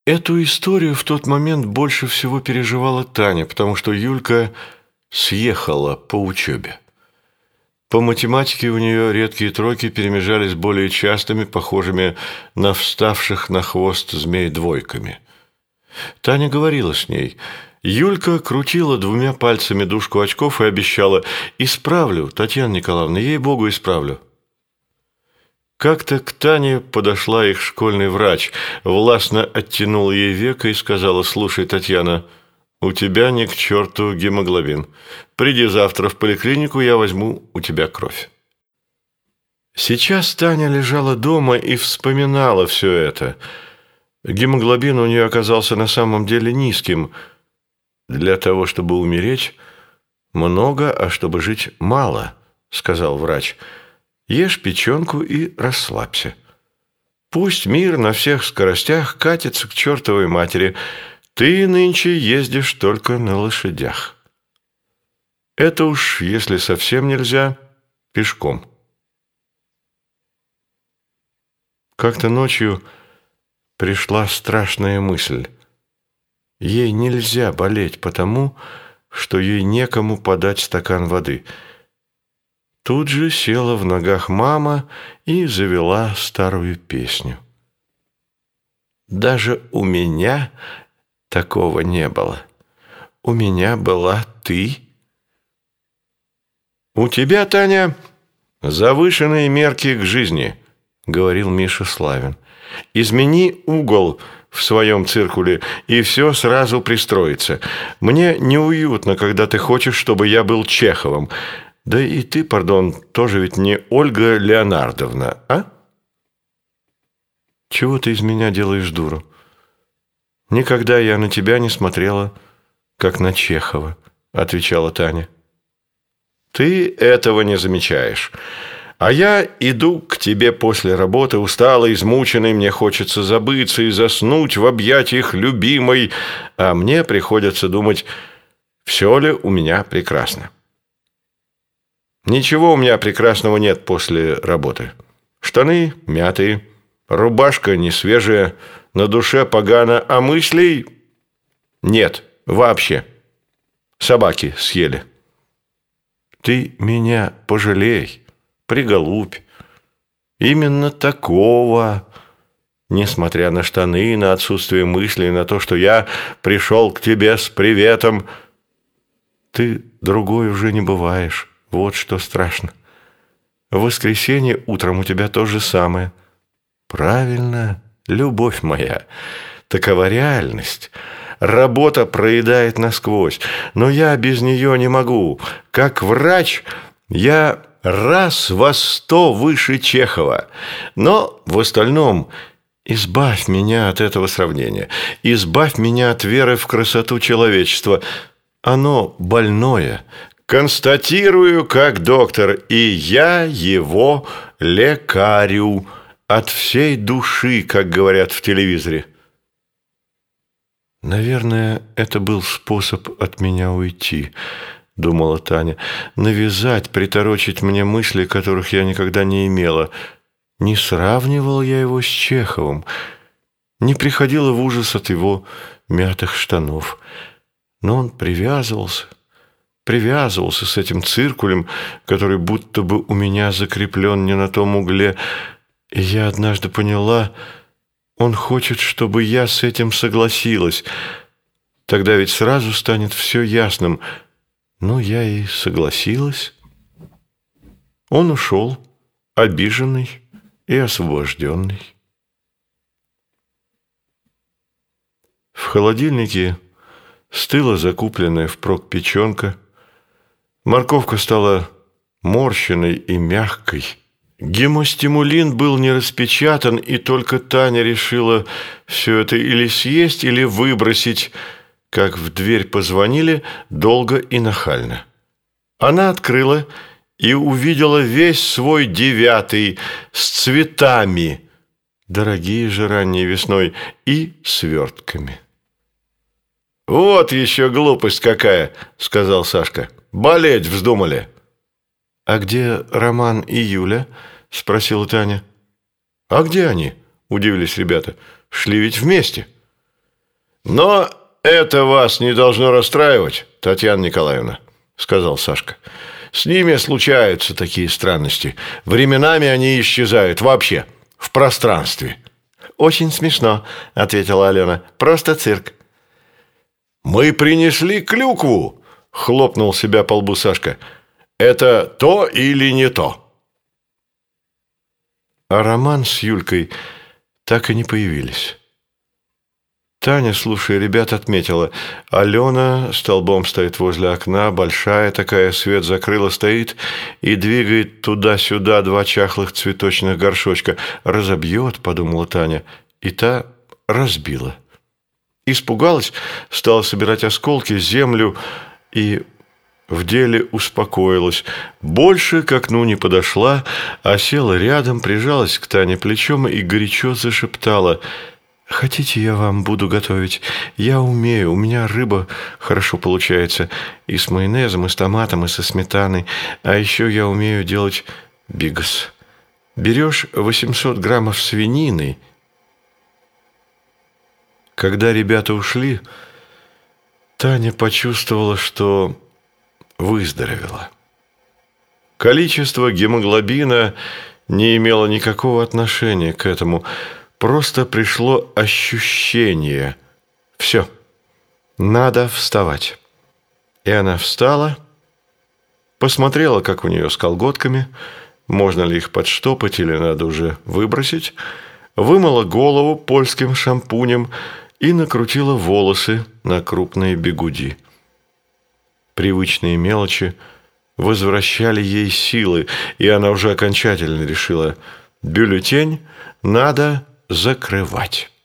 Эту историю в тот момент больше всего переживала Таня, потому что Юлька съехала по учебе. По математике у нее редкие тройки перемежались более частыми, похожими на вставших на хвост змей двойками. Таня говорила с ней. Юлька крутила двумя пальцами дужку очков и обещала: «Исправлю, Татьяна Николаевна, ей-богу, исправлю». Как-то к Тане подошла их школьный врач, властно оттянула ей веко и сказала: «Слушай, Татьяна, у тебя ни к черту гемоглобин. Приди завтра в поликлинику, я возьму у тебя кровь». Сейчас Таня лежала дома и вспоминала все это. Гемоглобин у нее оказался на самом деле низким. «Для того, чтобы умереть, много, а чтобы жить мало», — сказал врач. «Ешь печенку и расслабься. Пусть мир на всех скоростях катится к чертовой матери. Ты нынче ездишь только на лошадях. Это уж, если совсем нельзя, пешком». Как-то ночью пришла страшная мысль. Ей нельзя болеть потому, что ей некому подать стакан воды. Тут же села в ногах мама и завела старую песню. «Даже у меня такого не было. У меня была ты». «У тебя, Таня, завышенные мерки к жизни», — говорил Миша Славин. «Измени угол в своем циркуле, и все сразу пристроится. Мне неуютно, когда ты хочешь, чтобы я был Чеховым. Да и ты, пардон, тоже ведь не Ольга Леонардовна, а?» «Чего ты из меня делаешь дуру? Никогда я на тебя не смотрела, как на Чехова», — отвечала Таня. «Ты этого не замечаешь. А я иду к тебе после работы, усталый, измученный, мне хочется забыться и заснуть в объятиях любимой, а мне приходится думать, все ли у меня прекрасно. Ничего у меня прекрасного нет после работы. Штаны мятые, рубашка не свежая, на душе погано, а мыслей нет вообще. Собаки съели». «Ты меня пожалей, приголубь. Именно такого, несмотря на штаны, на отсутствие мыслей, на то, что я пришел к тебе с приветом. Ты другой уже не бываешь, вот что страшно. В воскресенье утром у тебя то же самое». «Правильно, любовь моя, такова реальность». Работа проедает насквозь, но я без нее не могу. Как врач я раз во 100 выше Чехова. Но в остальном избавь меня от этого сравнения. Избавь меня от веры в красоту человечества. Оно больное. Констатирую как доктор, и я его лекарю от всей души, как говорят в телевизоре. «Наверное, это был способ от меня уйти», — думала Таня. «Навязать, приторочить мне мысли, которых я никогда не имела. Не сравнивал я его с Чеховым, не приходила в ужас от его мятых штанов. Но он привязывался с этим циркулем, который будто бы у меня закреплен не на том угле. И я однажды поняла... Он хочет, чтобы я с этим согласилась. Тогда ведь сразу станет все ясным. Ну, я и согласилась». Он ушел, обиженный и освобожденный. В холодильнике стыла закупленная впрок печенка. Морковка стала морщеной и мягкой. Гемостимулин был не распечатан, и только Таня решила все это или съесть, или выбросить, как в дверь позвонили долго и нахально. Она открыла и увидела весь свой 9 с цветами, дорогие же ранней весной, и свертками. «Вот еще глупость какая!» — сказал Сашка. «Болеть вздумали!» «А где Роман и Юля?» – спросила Таня. «А где они?» – удивились ребята. «Шли ведь вместе». «Но это вас не должно расстраивать, Татьяна Николаевна», – сказал Сашка. «С ними случаются такие странности. Временами они исчезают вообще, в пространстве». «Очень смешно», – ответила Алена. «Просто цирк». «Мы принесли клюкву», – хлопнул себя по лбу Сашка. «Это то или не то?» А Роман с Юлькой так и не появились. Таня, слушая ребят, отметила: Алена столбом стоит возле окна, большая такая, свет закрыла, стоит и двигает туда-сюда два чахлых цветочных горшочка. «Разобьет», — подумала Таня, и та разбила. Испугалась, стала собирать осколки, землю и в деле успокоилась. Больше к окну не подошла, а села рядом, прижалась к Тане плечом и горячо зашептала: «Хотите, я вам буду готовить? Я умею, у меня рыба хорошо получается. И с майонезом, и с томатом, и со сметаной. А еще я умею делать бигос. Берешь 800 граммов свинины». Когда ребята ушли, Таня почувствовала, что выздоровела. Количество гемоглобина не имело никакого отношения к этому. Просто пришло ощущение: все, надо вставать. И она встала, посмотрела, как у нее с колготками, можно ли их подштопать или надо уже выбросить, вымыла голову польским шампунем и накрутила волосы на крупные бигуди. Привычные мелочи возвращали ей силы, и она уже окончательно решила: бюллетень надо закрывать.